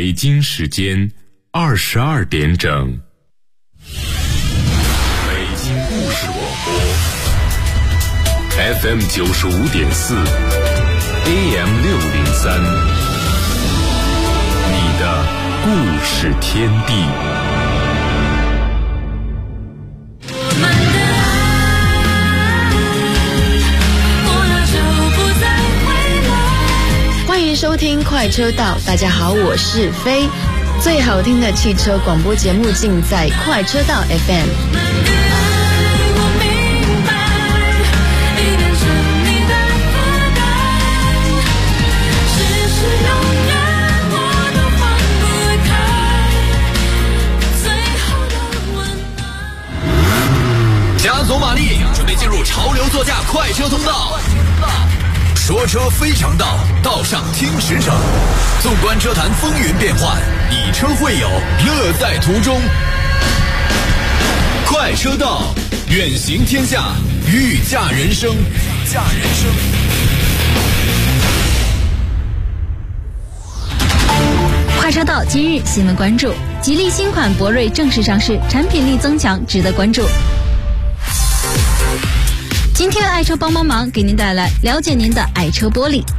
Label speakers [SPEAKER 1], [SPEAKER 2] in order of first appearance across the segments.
[SPEAKER 1] 北京时间22点整。北京故事广播 FM 95.4 AM 603，你的故事天地。
[SPEAKER 2] 欢迎收听快车道，大家好，我是飞。最好听的汽车广播节目尽在快车道 FM。
[SPEAKER 3] 加足马力，准备进入潮流座驾快车通道。说车非常道，道上听实诚。纵观车坛风云变幻，以车会友，乐在途中。快车道，远行天下，御驾人生。
[SPEAKER 4] 快车道今日新闻关注：吉利新款博瑞正式上市，产品力增强，值得关注。今天爱车帮帮忙给您带来了解您的爱车玻璃。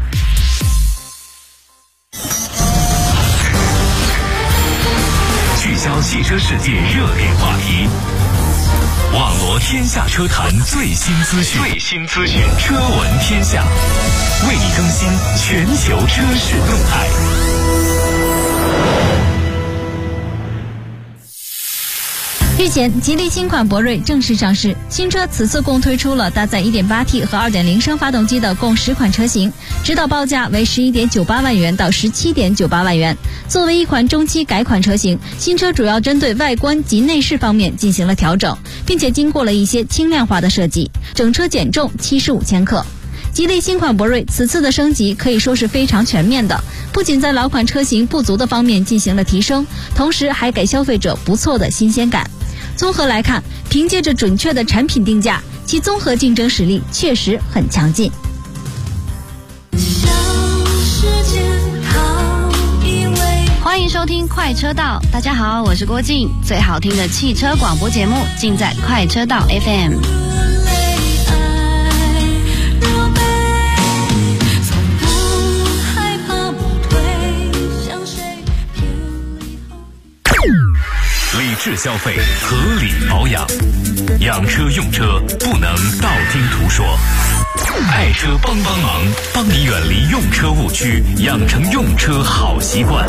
[SPEAKER 5] 聚焦汽车世界热点话题，网罗天下车坛最新资讯，车闻天下，为你更新全球车市动态。
[SPEAKER 4] 日前，吉利新款博瑞正式上市。新车此次共推出了搭载 1.8T 和 2.0 升发动机的共10款车型，指导报价为11.98万元到17.98万元。作为一款中期改款车型，新车主要针对外观及内饰方面进行了调整，并且经过了一些轻量化的设计，整车减重75千克。吉利新款博瑞此次的升级可以说是非常全面的，不仅在老款车型不足的方面进行了提升，同时还给消费者不错的新鲜感。综合来看，凭借着准确的产品定价，其综合竞争实力确实很强劲。
[SPEAKER 2] 欢迎收听快车道，大家好，我是郭静。最好听的汽车广播节目尽在快车道 FM。
[SPEAKER 5] 理智消费，合理保养，养车用车不能道听途说。爱车帮帮忙，帮你远离用车误区，养成用车好习惯。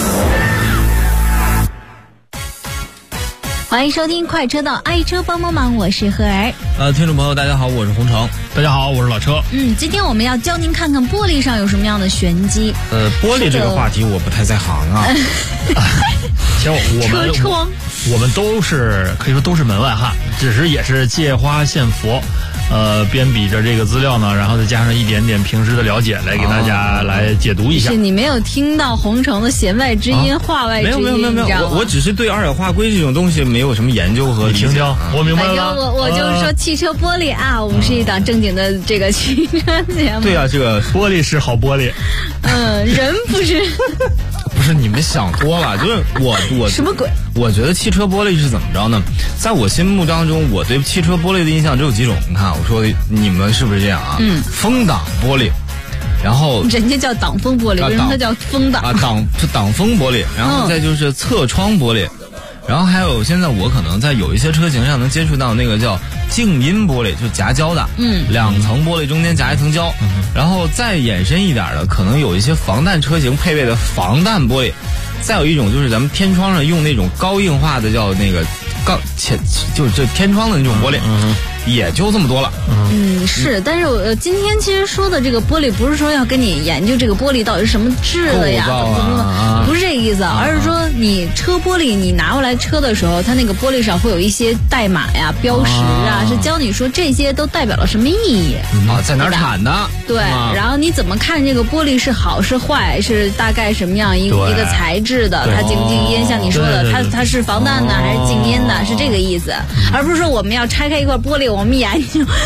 [SPEAKER 4] 欢迎收听快车道，爱车帮帮忙，我是何儿。
[SPEAKER 6] 听众朋友大家好，我是洪城。
[SPEAKER 7] 大家好，我是老车。
[SPEAKER 4] 今天我们要教您看看玻璃上有什么样的玄机。
[SPEAKER 6] 玻璃这个话题我不太在行啊。
[SPEAKER 7] 其实我们都是可以说都是门外汉，只是也是借花献佛，编比着这个资料呢，然后再加上一点点平时的了解，来给大家来解读一下。
[SPEAKER 4] 是你没有听到洪城的弦外之音、话外之音？
[SPEAKER 6] 没有，我只是对二氧化硅这种东西没有什么研究和理解。
[SPEAKER 7] 你听听，我明白了。
[SPEAKER 4] 反正我就是说汽车玻璃啊，我们是一档正经的这个汽车节目。
[SPEAKER 6] 对啊，这个
[SPEAKER 7] 玻璃是好玻璃。
[SPEAKER 4] 人不是。
[SPEAKER 6] 不是你们想多了，就是我
[SPEAKER 4] 什么鬼？
[SPEAKER 6] 我觉得汽车玻璃是怎么着呢？在我心目当中，我对汽车玻璃的印象只有几种。你看，我说你们是不是这样啊？风挡玻璃，然后
[SPEAKER 4] 人家叫挡风玻璃，为什么它叫风挡啊？
[SPEAKER 6] 挡风玻璃，然后再就是侧窗玻璃。然后还有现在我可能在有一些车型上能接触到那个叫静音玻璃，就夹胶的，2层玻璃中间夹一层胶，然后再延伸一点的，可能有一些防弹车型配备的防弹玻璃，再有一种就是咱们天窗上用那种高硬化的叫那个就是天窗的那种玻璃，也就这么多了。
[SPEAKER 4] 是，但是我今天其实说的这个玻璃，不是说要跟你研究这个玻璃到底是什么质的呀，怎么不是这个意思，而是说你车玻璃你拿回来车的时候，它那个玻璃上会有一些代码呀、标识啊，是教你说这些都代表了什么意义
[SPEAKER 6] 在哪儿产的？
[SPEAKER 4] 对，然后你怎么看这个玻璃是好是坏，是大概什么样一个材质的，它静不静音，像你说的，它是防弹的还是静音的，是这个意思，而不是说我们要拆开一块玻璃，我们研究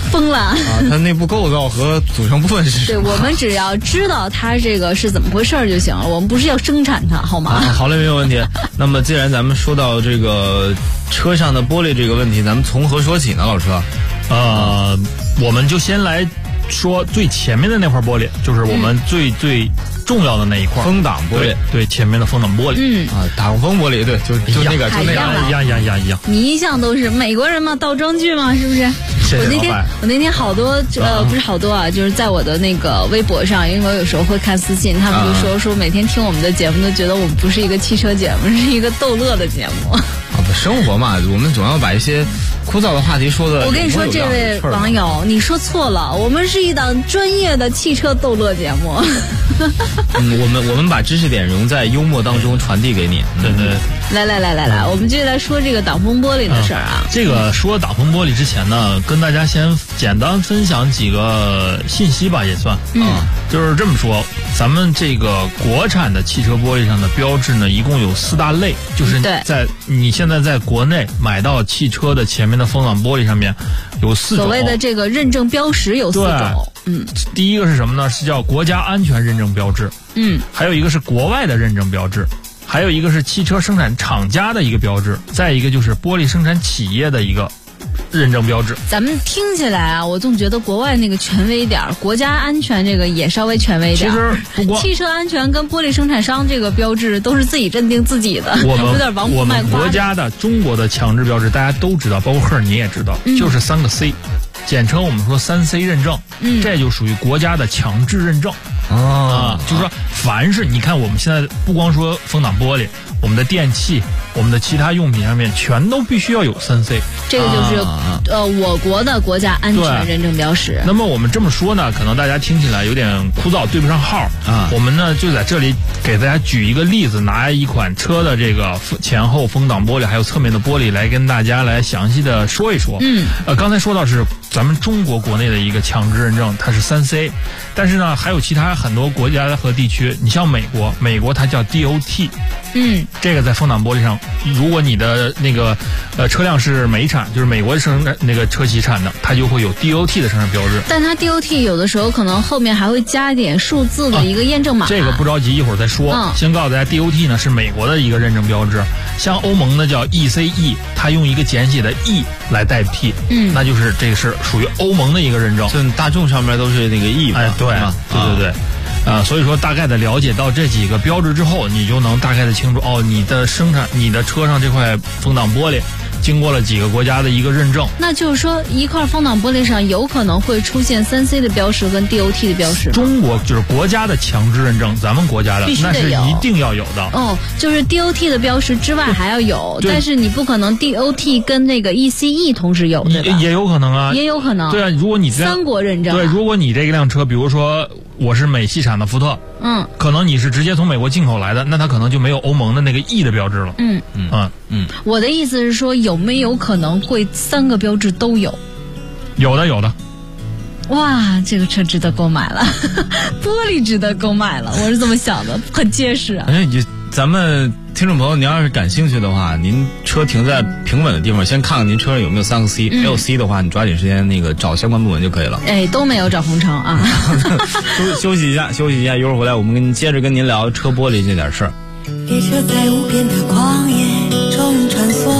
[SPEAKER 4] 疯了啊！
[SPEAKER 6] 它内部构造和组成部分是什么？
[SPEAKER 4] 对，我们只要知道它这个是怎么回事就行了，我们不是要生产它，好吗？
[SPEAKER 6] 好嘞，没有问题。那么既然咱们说到这个车上的玻璃这个问题，咱们从何说起呢，老车？
[SPEAKER 7] 我们就先来说最前面的那块玻璃，就是我们最重要的那一块
[SPEAKER 6] 风挡玻璃，
[SPEAKER 7] 对，前面的风挡玻璃，
[SPEAKER 6] 挡风玻璃，对，就那个，就那个，
[SPEAKER 7] 一样。
[SPEAKER 4] 你一向都是美国人嘛，倒装句嘛，是不是？我那天好多不是好多啊，就是在我的那个微博上，因为我有时候会看私信，他们就说每天听我们的节目都觉得我们不是一个汽车节目，是一个逗乐的节目。
[SPEAKER 6] 生活嘛，我们总要把一些枯燥的话题说的。
[SPEAKER 4] 我跟你说，这位网友，你说错了，我们是一档专业的汽车逗乐节目。
[SPEAKER 6] 我们把知识点融在幽默当中传递给你。对。
[SPEAKER 4] 来，我们继续来说这个挡风玻璃的事儿啊。
[SPEAKER 7] 这个说挡风玻璃之前呢，跟大家先简单分享几个信息吧，也算。就是这么说，咱们这个国产的汽车玻璃上的标志呢，一共有4大类，就是你现在在国内买到汽车的前面的风挡玻璃上面有4种。
[SPEAKER 4] 所谓的这个认证标识有4种。
[SPEAKER 7] 第一个是什么呢？是叫国家安全认证标志。还有一个是国外的认证标志。还有一个是汽车生产厂家的一个标志，再一个就是玻璃生产企业的一个认证标志。
[SPEAKER 4] 咱们听起来啊，我总觉得国外那个权威一点，国家安全这个也稍微权威一点。
[SPEAKER 7] 其实不光
[SPEAKER 4] 汽车安全跟玻璃生产商这个标志都是自己认定自己的，有点王府卖瓜。
[SPEAKER 7] 我们国家的中国的强制标志大家都知道，包括赫你也知道，就是3个 C， 简称我们说3C 认证。这就属于国家的强制认证。就是说，凡是你看我们现在不光说风挡玻璃，我们的电器、我们的其他用品上面全都必须要有3C。
[SPEAKER 4] 这个就是我国的国家安全认证标识。
[SPEAKER 7] 那么我们这么说呢，可能大家听起来有点枯燥，对不上号啊。我们呢就在这里给大家举一个例子，拿一款车的这个前后风挡玻璃还有侧面的玻璃来跟大家来详细的说一说。刚才说到是咱们中国国内的一个强制认证，它是3C， 但是呢还有其他很多国家和地区，你像美国它叫 DOT。这个在风挡玻璃上，如果你的那个车辆是美产，就是美国生产那个车企产的，它就会有 DOT 的生产标志。
[SPEAKER 4] 但它 DOT 有的时候可能后面还会加一点数字的一个验证码。
[SPEAKER 7] 这个不着急，一会儿再说。先告诉大家 DOT 呢是美国的一个认证标志，像欧盟的叫 ECE， 它用一个简写的 E 来代替。那就是这个是属于欧盟的一个认证。
[SPEAKER 6] 就大众上面都是那个 E 嘛。
[SPEAKER 7] 对。所以说大概的了解到这几个标志之后，你就能大概的清楚你的车上这块风挡玻璃经过了几个国家的一个认证。
[SPEAKER 4] 那就是说一块风挡玻璃上有可能会出现3C 的标识跟 DOT 的标识。
[SPEAKER 7] 中国就是国家的强制认证，咱们国家的那是一定要有的。
[SPEAKER 4] 就是 DOT 的标识之外还要有，但是你不可能 DOT 跟那个 ECE 同时有，对吧？
[SPEAKER 7] 也有可能啊，
[SPEAKER 4] 也有可能。
[SPEAKER 7] 对啊，如果你
[SPEAKER 4] 3国认证。
[SPEAKER 7] 对，如果你这辆车，比如说我是美系产的福特，可能你是直接从美国进口来的，那它可能就没有欧盟的那个 E 的标志了。
[SPEAKER 4] 我的意思是说，有没有可能会3个标志都有？
[SPEAKER 7] 有的。
[SPEAKER 4] 哇，这个车值得购买了，玻璃值得购买了，我是这么想的，很结实啊。
[SPEAKER 6] 咱们听众朋友，您要是感兴趣的话，您车停在平稳的地方，先看看您车上有没有3个 C，没有 C 的话，你抓紧时间那个找相关部门就可以了。
[SPEAKER 4] 都没有找红城啊。
[SPEAKER 6] 休息一下，一会儿回来我们接着跟您聊车玻璃这点事儿。
[SPEAKER 8] 列车在无边的旷野中穿梭，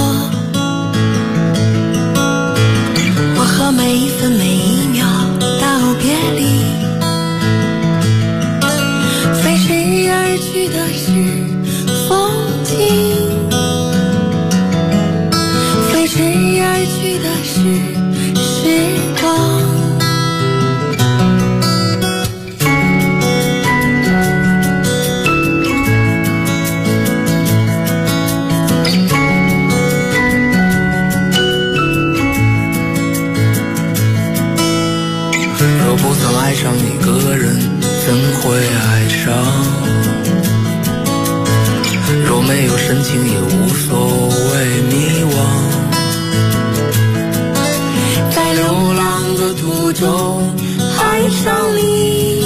[SPEAKER 8] 我和每一分每一秒道别离，飞逝而去的是风景，飞逝而去的是时光。若不曾爱上一个人，怎会爱上？若没有深情也无所谓迷惘，在流浪的途中爱上你，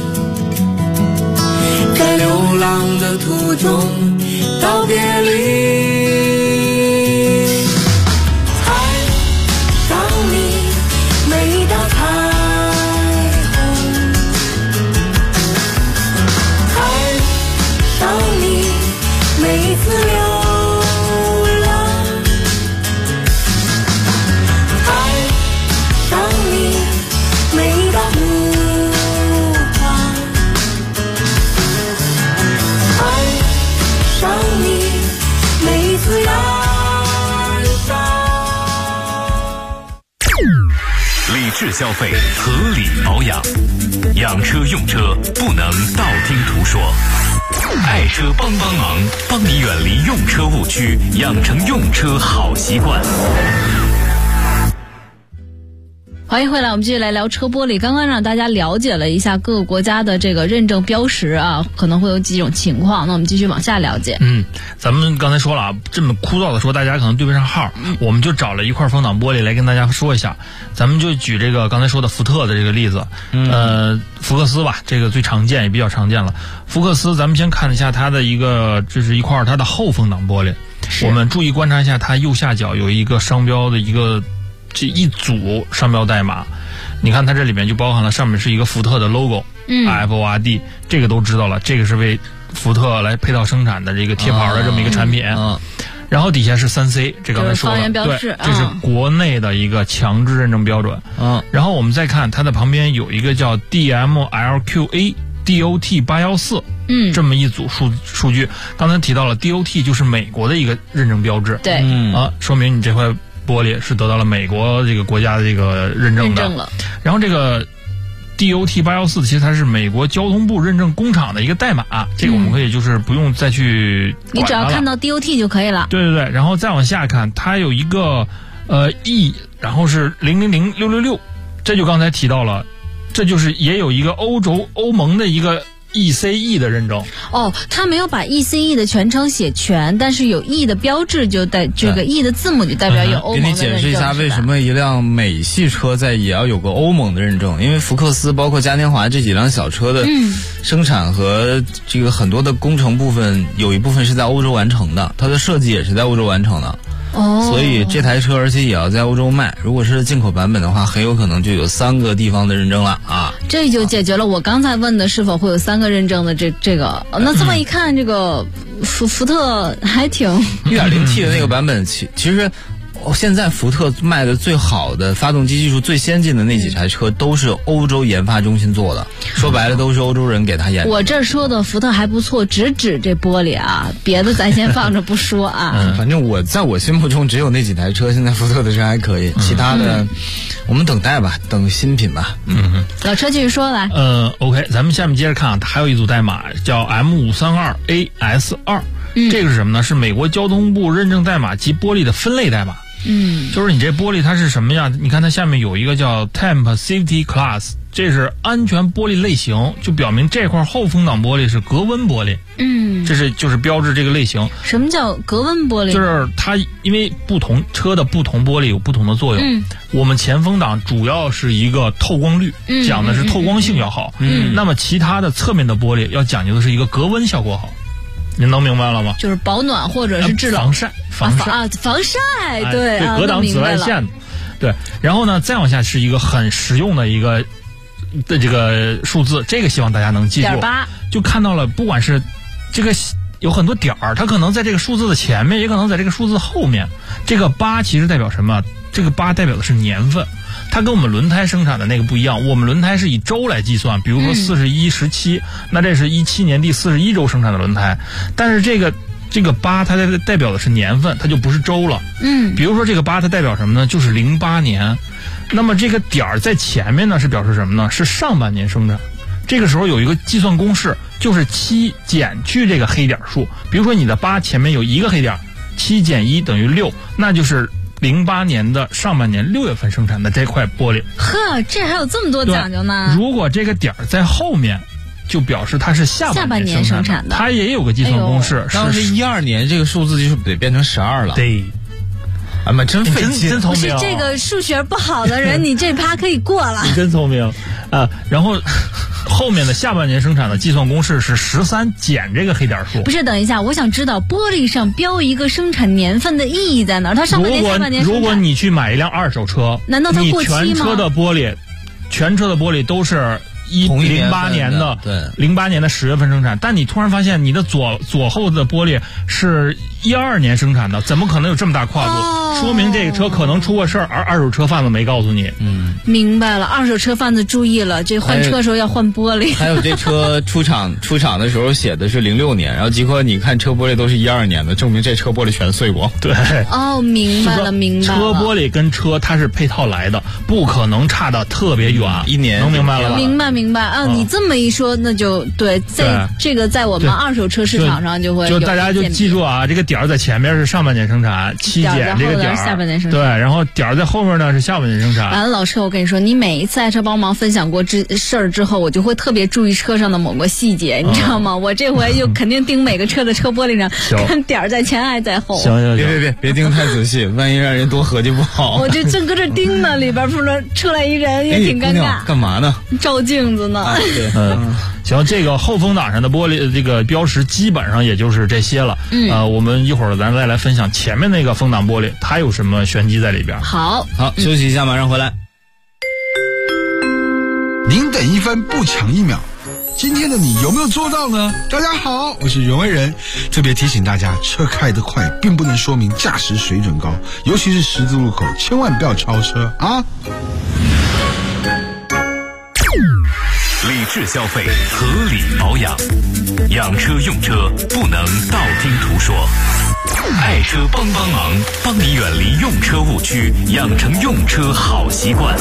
[SPEAKER 8] 在流浪的途中道别离。爱上你，每当
[SPEAKER 5] 消费，合理保养。养车用车不能道听途说，爱车帮忙，帮你远离用车误区，养成用车好习惯。
[SPEAKER 4] 欢迎回来，我们继续来聊车玻璃。刚刚让大家了解了一下各个国家的这个认证标识啊，可能会有几种情况。那我们继续往下了解。
[SPEAKER 7] 咱们刚才说了啊，这么枯燥的说，大家可能对不上号。我们就找了一块风挡玻璃来跟大家说一下。咱们就举这个刚才说的福特的这个例子，福克斯吧，这个最常见也比较常见了。福克斯，咱们先看一下它的这是一块它的后风挡玻璃。我们注意观察一下，它右下角有一个商标的这一组商标代码，你看它这里面就包含了上面是一个福特的 logo，FORD， 这个都知道了，这个是为福特来配套生产的这个贴牌的这么一个产品。然后底下是3C， 这刚才说了，对，这是国内的一个强制认证标准。然后我们再看它的旁边有一个叫 DMLQA DOT 814，这么一组数据。刚才提到了 DOT 就是美国的一个认证标志，
[SPEAKER 4] 对，
[SPEAKER 7] 说明你这块玻璃是得到了美国这个国家的这个认证的。然后这个 DOT 814其实它是美国交通部认证工厂的一个代码，这个我们可以就是不用再去管它了，
[SPEAKER 4] 你只要看到 DOT 就可以了。
[SPEAKER 7] 对，然后再往下看，它有一个E， 然后是000666，这就刚才提到了，这就是也有一个欧盟的一个ECE 的认证。
[SPEAKER 4] 他没有把 ECE 的全称写全，但是有 E 的标志，就带这个 E 的字母就代表有欧盟的认证。
[SPEAKER 6] 给你解释一下为什么一辆美系车也要有个欧盟的认证，因为福克斯包括嘉年华这几辆小车的生产和这个很多的工程部分，有一部分是在欧洲完成的，它的设计也是在欧洲完成的。所以这台车而且也要在欧洲卖，如果是进口版本的话，很有可能就有3个地方的认证了啊。
[SPEAKER 4] 这就解决了我刚才问的是否会有3个认证的这个。那这么一看，这个福特还挺
[SPEAKER 6] 1.0T 的那个版本，其实现在福特卖的最好的发动机技术最先进的那几台车都是欧洲研发中心做的，说白了都是欧洲人给他研发。
[SPEAKER 4] 我这说的福特还不错，只指这玻璃啊，别的咱先放着不说啊。
[SPEAKER 6] 反正在我心目中只有那几台车，现在福特的车还可以，其他的我们等待吧，等新品吧。
[SPEAKER 4] 老车继续说来。
[SPEAKER 7] OK， 咱们下面接着看啊，还有一组代码叫 M532AS2，这个是什么呢？是美国交通部认证代码及玻璃的分类代码。就是你这玻璃它是什么样？你看它下面有一个叫 Temp Safety Class， 这是安全玻璃类型，就表明这块后风挡玻璃是隔温玻璃。这就是标志这个类型。
[SPEAKER 4] 什么叫隔温玻璃？
[SPEAKER 7] 就是它因为车的不同玻璃有不同的作用。我们前风挡主要是一个透光率，讲的是透光性要好。那么其他的侧面的玻璃要讲究的是一个隔温效果好。您能明白了吗？
[SPEAKER 4] 就是保暖或者是制冷、
[SPEAKER 7] 防晒，
[SPEAKER 4] 对，
[SPEAKER 7] 隔挡紫外线的，对。然后呢，再往下是一个很实用的一个的这个数字，这个希望大家能记住。
[SPEAKER 4] 0.8，
[SPEAKER 7] 就看到了，不管是这个有很多点儿，它可能在这个数字的前面，也可能在这个数字后面。这个8其实代表什么？这个8代表的是年份。它跟我们轮胎生产的那个不一样，我们轮胎是以周来计算，比如说41、17，那这是17年第41周生产的轮胎。但是这个8它代表的是年份，它就不是周了。比如说这个8它代表什么呢？就是08年。那么这个点儿在前面呢是表示什么呢？是上半年生产。这个时候有一个计算公式，就是7减去这个黑点数。比如说你的8前面有一个黑点，7减1等于6，那就是08年的上半年6月份生产的这块玻璃。
[SPEAKER 4] 这还有这么多讲究呢。
[SPEAKER 7] 如果这个点儿在后面，就表示它是下半年生产的。它也有个计算公式，
[SPEAKER 6] 当时12年这个数字就得变成12了。
[SPEAKER 7] 对，
[SPEAKER 6] 真费劲，
[SPEAKER 7] 真聪明。
[SPEAKER 4] 不是这个数学不好的人，你这趴可以过了。
[SPEAKER 7] 你真聪明啊！然后后面的下半年生产的计算公式是13减这个黑点数。
[SPEAKER 4] 不是，等一下，我想知道玻璃上标一个生产年份的意义在哪儿？它上半年、下半年生产。
[SPEAKER 7] 如果你去买一辆二手车，
[SPEAKER 4] 难道它过期吗？
[SPEAKER 7] 全车的玻璃都是08年的，对，08年的10月份生产。但你突然发现你的左后的玻璃是 12年生产的，怎么可能有这么大跨度？说明这个车可能出过事儿，而二手车贩子没告诉你。
[SPEAKER 4] 明白了，二手车贩子注意了，这换车的时候要换玻璃。
[SPEAKER 6] 还有这车出厂的时候写的是06年，然后结果你看车玻璃都是12年的，证明这车玻璃全碎过。
[SPEAKER 7] 对。
[SPEAKER 4] 哦，明白了。
[SPEAKER 7] 车玻璃跟车它是配套来的，不可能差的特别远。
[SPEAKER 6] 1年
[SPEAKER 7] 能明白了吧？
[SPEAKER 4] 明白啊！你这么一说，那就对，在我们二手车市场上就会
[SPEAKER 7] 就大家就记住啊，这个点儿在前面是上半年生产，期检这个点儿
[SPEAKER 4] 下半年生产，
[SPEAKER 7] 对，然后点儿在后面呢是下半年生产。
[SPEAKER 4] 完了，老车，我跟你说，你每一次爱车帮忙分享过事儿之后，我就会特别注意车上的某个细节，你知道吗？我这回就肯定盯每个车的车玻璃上，看点儿在前还在后。
[SPEAKER 7] 行，
[SPEAKER 6] 别盯太仔细，万一让人多合计不好。
[SPEAKER 4] 我这正搁这盯呢，里边出来一人也挺尴尬。
[SPEAKER 6] 干嘛呢？
[SPEAKER 4] 照镜子呢。
[SPEAKER 7] 行，这个后风挡上的玻璃这个标识基本上也就是这些了。我们一会儿咱再来分享前面那个风挡玻璃，它有什么玄机在里边。
[SPEAKER 4] 好，
[SPEAKER 6] 休息一下，马上回来。
[SPEAKER 9] 您等1分不抢1秒，今天的你有没有做到呢？大家好，我是袁惟仁，特别提醒大家，车开得快并不能说明驾驶水准高，尤其是十字路口，千万不要超车啊！
[SPEAKER 5] 理智消费，合理保养，养车用车不能道听途说。爱车帮忙，帮你远离用车误区，养成用车好习惯。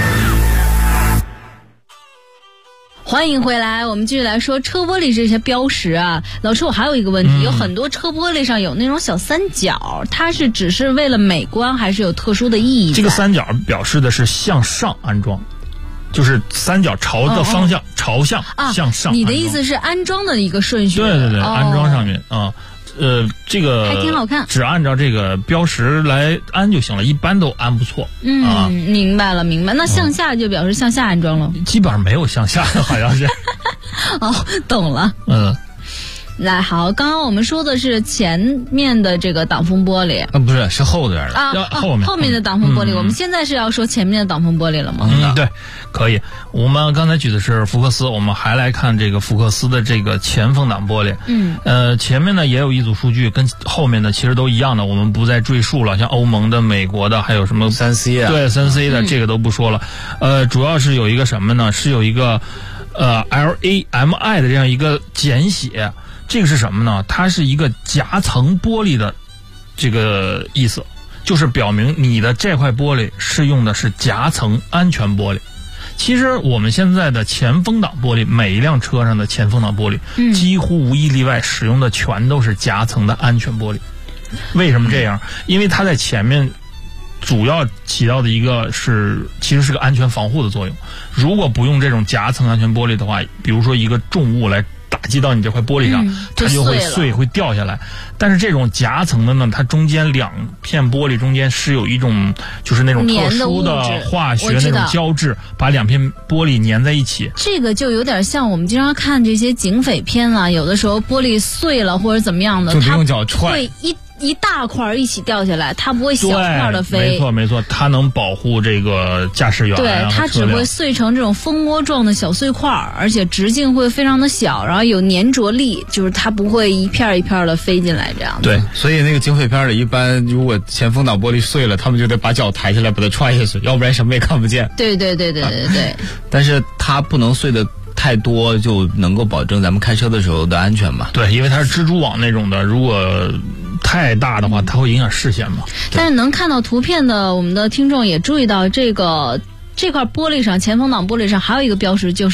[SPEAKER 4] 欢迎回来，我们继续来说车玻璃这些标识啊。老师，我还有一个问题，有很多车玻璃上有那种小三角，它是只是为了美观，还是有特殊的意义？
[SPEAKER 7] 这个三角表示的是向上安装，就是三角朝的方向朝向向上。
[SPEAKER 4] 你的意思是安装的一个顺序？
[SPEAKER 7] 对，安装上面啊。这个
[SPEAKER 4] 还挺好看，
[SPEAKER 7] 只按照这个标识来安就行了，一般都安不错。
[SPEAKER 4] 明白了。那向下就表示向下安装了？
[SPEAKER 7] 基本上没有向下的，好像是。
[SPEAKER 4] 懂了。来，好，刚刚我们说的是前面的这个挡风玻璃，
[SPEAKER 6] 不是，是后边
[SPEAKER 4] 的后面的挡风玻璃。我们现在是要说前面的挡风玻璃了吗？
[SPEAKER 7] 对，可以。我们刚才举的是福克斯，我们还来看这个福克斯的这个前风挡玻璃。前面呢也有一组数据，跟后面的其实都一样的，我们不再赘述了。像欧盟的、美国的，还有什么
[SPEAKER 6] 3C 啊？
[SPEAKER 7] 对，3C 的这个都不说了。主要是有一个什么呢？是有一个LAMI 的这样一个简写。这个是什么呢？它是一个夹层玻璃的这个意思，就是表明你的这块玻璃是用的是夹层安全玻璃。其实我们现在的前风挡玻璃，每一辆车上的前风挡玻璃，几乎无一例外使用的全都是夹层的安全玻璃。为什么这样？因为它在前面主要起到的一个其实是个安全防护的作用。如果不用这种夹层安全玻璃的话，比如说一个重物来打击到你这块玻璃上，它就会碎，会掉下来。但是这种夹层的呢，它中间两片玻璃中间是有一种就是那种特殊的化学那种胶质，把两片玻璃粘在一起。
[SPEAKER 4] 这个就有点像我们经常看这些警匪片啊，有的时候玻璃碎了或者怎么样的，
[SPEAKER 6] 它用脚踹，
[SPEAKER 4] 会一大块一起掉下来，它不会小块的飞。
[SPEAKER 7] 没错，它能保护这个驾驶员。
[SPEAKER 4] 对，它只会碎成这种蜂窝状的小碎块，而且直径会非常的小，然后有粘着力，就是它不会一片一片的飞进来这样。
[SPEAKER 6] 对，所以那个警匪片里一般如果前风挡玻璃碎了，他们就得把脚抬起来把它踹下去，要不然什么也看不见。
[SPEAKER 4] 对。
[SPEAKER 6] 但是它不能碎的太多，就能够保证咱们开车的时候的安全嘛。
[SPEAKER 7] 对，因为它是蜘蛛网那种的，如果太大的话，它会影响视线嘛。
[SPEAKER 4] 但是能看到图片的我们的听众也注意到，这块玻璃上，前风挡玻璃上还有一个标识，就是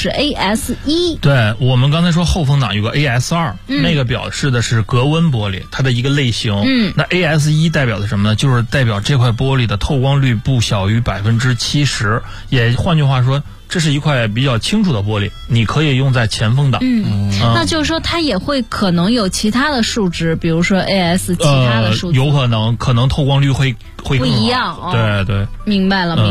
[SPEAKER 4] AS1。
[SPEAKER 7] 对，我们刚才说后风挡有个 AS2，那个表示的是隔温玻璃，它的一个类型。那 AS1 代表的什么呢？就是代表这块玻璃的透光率不小于70%，也换句话说，这是一块比较清楚的玻璃，你可以用在前风挡。
[SPEAKER 4] 那就是说它也会可能有其他的数值，比如说 AS 其他的数值。
[SPEAKER 7] 有可能透光率会不
[SPEAKER 4] 一样。
[SPEAKER 7] 对，
[SPEAKER 4] 明白了。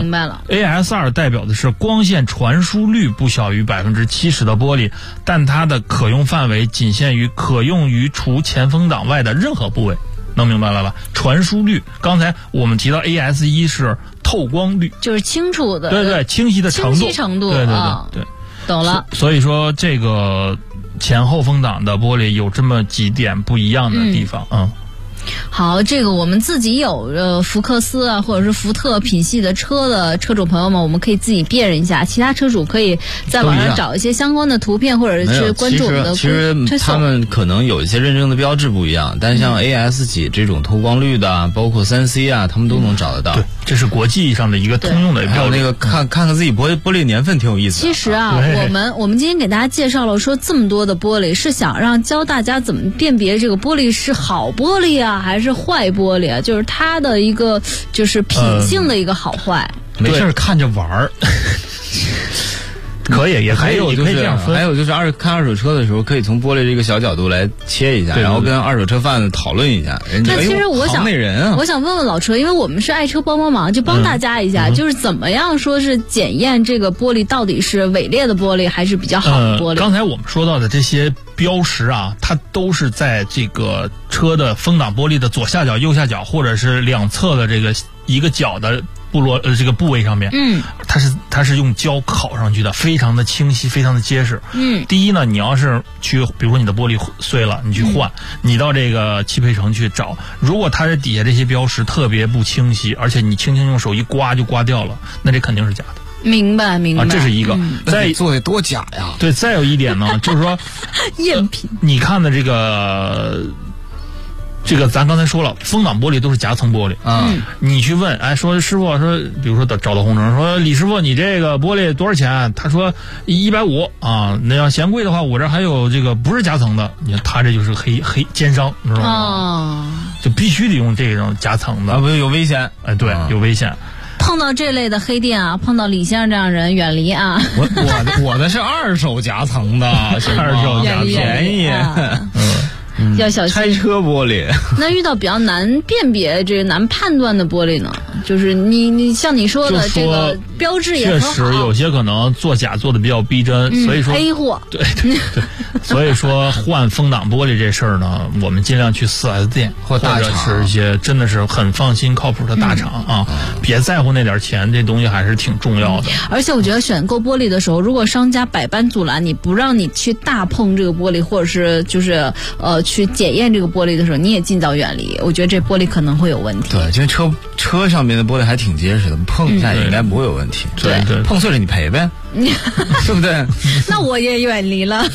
[SPEAKER 7] AS2 代表的是光线传输率不小于70%的玻璃，但它的可用范围仅限于可用于除前风挡外的任何部位。能明白了吧？传输率，刚才我们提到 AS1 是透光率，
[SPEAKER 4] 就是清楚的，
[SPEAKER 7] 对，清晰的程度，对，
[SPEAKER 4] 懂了。
[SPEAKER 7] 所以说这个前后风挡的玻璃有这么几点不一样的地方。
[SPEAKER 4] 好，这个我们自己有福克斯啊，或者是福特品系的车的车主朋友们，我们可以自己辨认一下，其他车主可以在网上找一些相关的图片，或者是关注我们的
[SPEAKER 6] 其实他们可能有一些认证的标志不一样，但像 AS 几这种透光率的，包括3C 啊，他们都能找得到。
[SPEAKER 7] 对，这是国际上的一个通用的标志。
[SPEAKER 6] 还有那个看看自己玻璃年份挺有意思的。
[SPEAKER 4] 其实啊，我们今天给大家介绍了说这么多的玻璃，是想教大家怎么辨别这个玻璃是好玻璃啊，还是坏玻璃啊，就是它的一个就是品性的一个好坏。
[SPEAKER 7] 没事看着玩儿。可以，也可以，也可以这样分。
[SPEAKER 6] 还有就是看二手车的时候，可以从玻璃这个小角度来切一下，然后跟二手车贩子讨论一下。
[SPEAKER 4] 那其实我想问问老车，因为我们是爱车帮忙，就帮大家一下，就是怎么样说是检验这个玻璃到底是伪劣的玻璃还是比较好的玻璃？
[SPEAKER 7] 刚才我们说到的这些标识啊，它都是在这个车的风挡玻璃的左下角、右下角，或者是两侧的这个一个角的这个部位上面，它是用胶烤上去的，非常的清晰，非常的结实。第一呢，你要是去，比如说你的玻璃碎了，你去换，你到这个汽配城去找，如果它这底下这些标识特别不清晰，而且你轻轻用手一刮就刮掉了，那这肯定是假的。
[SPEAKER 4] 明白。
[SPEAKER 7] 这是一个。
[SPEAKER 6] 再做的多假呀！
[SPEAKER 7] 对，再有一点呢，就是说
[SPEAKER 4] 赝品。
[SPEAKER 7] 你看的这个咱刚才说了，风挡玻璃都是夹层玻璃。你去问，说师傅说，比如说找到红城，说李师傅，你这个玻璃多少钱？他说150啊。那要嫌贵的话，我这还有这个不是夹层的。你看他这就是黑奸商，你知道吗？就必须得用这种夹层的，
[SPEAKER 6] 不是有危险？
[SPEAKER 7] 对，有危险。
[SPEAKER 4] 碰到这类的黑店啊，碰到李先生这样人，远离啊！
[SPEAKER 6] 我的是二手夹层的，二手夹层便宜。
[SPEAKER 4] 要小心
[SPEAKER 6] 拆车玻璃。
[SPEAKER 4] 那遇到比较难辨别、难判断的玻璃呢？就是你像你说的这个标志也很好，
[SPEAKER 7] 确实有些可能做假做的比较逼真，所以说
[SPEAKER 4] A 货。
[SPEAKER 7] 对，所以说换风挡玻璃这事儿呢，我们尽量去4S 店
[SPEAKER 6] 或大厂，
[SPEAKER 7] 或者是一些真的是很放心靠谱的大厂啊，别在乎那点钱，这东西还是挺重要的。
[SPEAKER 4] 而且我觉得选购玻璃的时候，如果商家百般阻拦你，不让你去大碰这个玻璃，或者是去检验这个玻璃的时候，你也尽早远离。我觉得这玻璃可能会有问题。
[SPEAKER 6] 对，因为车上面的玻璃还挺结实的，碰一下应该不会有问题。
[SPEAKER 7] 对，
[SPEAKER 6] 碰碎了你赔呗，对不对？
[SPEAKER 4] 那我也远离了。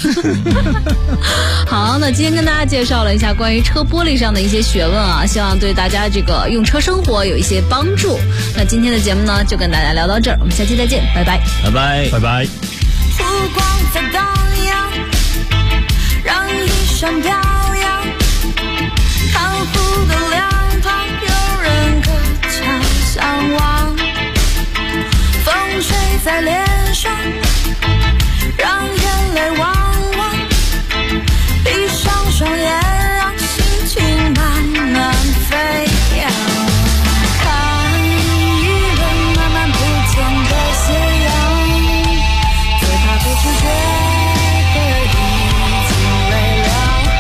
[SPEAKER 4] 好，那今天跟大家介绍了一下关于车玻璃上的一些学问啊，希望对大家这个用车生活有一些帮助。那今天的节目呢，就跟大家聊到这儿，我们下期再见，拜拜，
[SPEAKER 6] 拜拜，
[SPEAKER 7] 拜拜。
[SPEAKER 8] 烛光在荡漾，让衣裳飘扬，看湖的两旁有人歌唱向往，风吹在脸上，让眼泪汪汪，闭上双眼，让心情慢慢飞扬，看一轮慢慢不见的斜阳，最怕不知觉的已经微凉，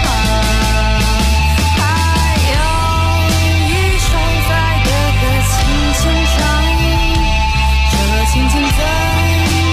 [SPEAKER 8] 还有一首在的歌轻轻唱，这轻轻怎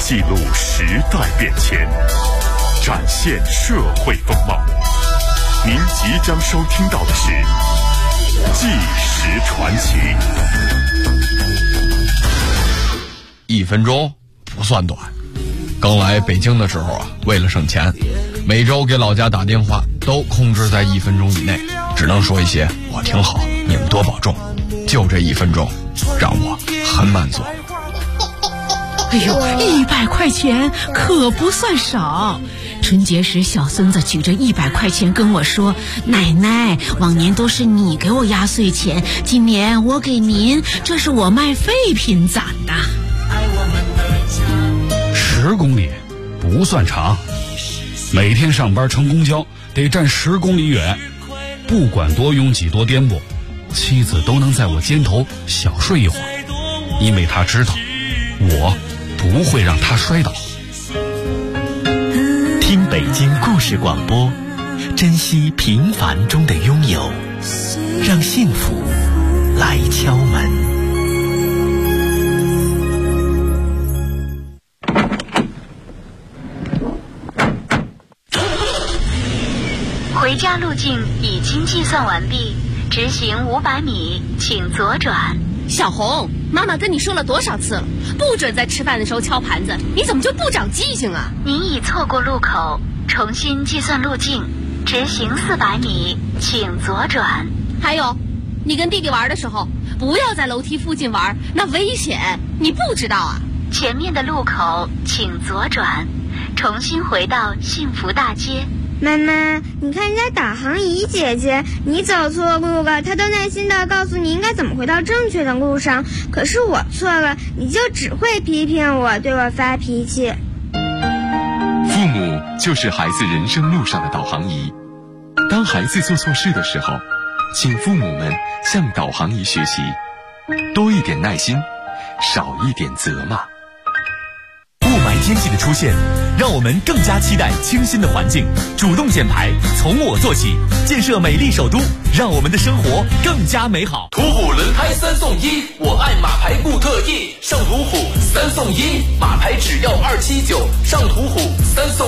[SPEAKER 1] 记录时代变迁，展现社会风貌。您即将收听到的是《纪实传奇》。
[SPEAKER 10] 1分钟不算短。刚来北京的时候啊，为了省钱，每周给老家打电话都控制在1分钟以内，只能说一些我挺好，你们多保重。就这1分钟，让我很满足。
[SPEAKER 11] 哎呦，100块钱可不算少。春节时，小孙子举着100块钱跟我说：“奶奶，往年都是你给我压岁钱，今年我给您，这是我卖废品攒的。
[SPEAKER 12] ”10公里不算长，每天上班乘公交得站10公里远，不管多拥挤多颠簸，妻子都能在我肩头小睡一会儿，因为她知道我不会让她摔倒。
[SPEAKER 13] 听北京故事广播，珍惜平凡中的拥有，让幸福来敲门。
[SPEAKER 14] 回家路径已经计算完毕，直行500米，请左转。
[SPEAKER 15] 小红，妈妈跟你说了多少次了，不准在吃饭的时候敲盘子，你怎么就不长记性啊？
[SPEAKER 14] 您已错过路口，重新计算路径，直行400米，请左转。
[SPEAKER 15] 还有，你跟弟弟玩的时候，不要在楼梯附近玩，那危险，你不知道啊？
[SPEAKER 14] 前面的路口请左转，重新回到幸福大街。
[SPEAKER 16] 妈妈，你看人家导航仪姐姐，你走错路了，她都耐心地告诉你应该怎么回到正确的路上。可是我错了，你就只会批评我，对我发脾气。
[SPEAKER 17] 父母就是孩子人生路上的导航仪。当孩子做错事的时候，请父母们向导航仪学习，多一点耐心，少一点责骂。
[SPEAKER 5] 雾霾天气的出现，让我们更加期待清新的环境。主动减排，从我做起，建设美丽首都，让我们的生活更加美好。
[SPEAKER 3] 途虎轮胎3送1，我爱马牌固特异。上途虎3送1，马牌只要279。上途虎3送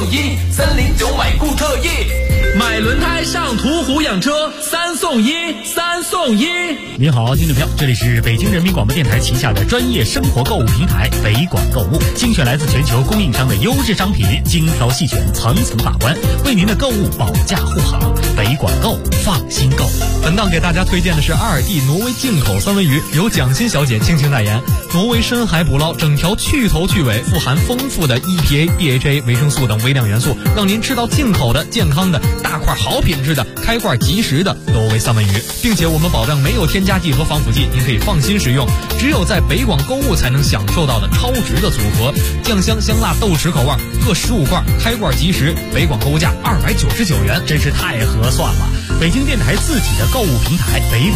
[SPEAKER 3] 1，309买固特异。买轮胎上途虎养车，3送1，3送1。
[SPEAKER 7] 您好，听众朋友，这里是北京人民广播电台旗下的专业生活购物平台北广购物，精选来自全球供应商的优质商品，精挑细选，层层把关，为您的购物保驾护航。北广购，放心购。
[SPEAKER 18] 本档给大家推荐的是阿尔蒂挪威进口三文鱼，由蒋欣小姐倾情代言。挪威深海捕捞，整条去头去尾，富含丰富的 EPA、DHA、维生素等微量元素，让您吃到进口的健康的大块好品质的开罐即食的挪威三文鱼，并且我们保证没有添加剂和防腐剂，您可以放心食用。只有在北广购物才能享受到的超值的组合，酱香香辣豆豉口味各15罐，开罐即食，北广购物价299元，
[SPEAKER 7] 真是太合算了。北京电台自己的购物平台北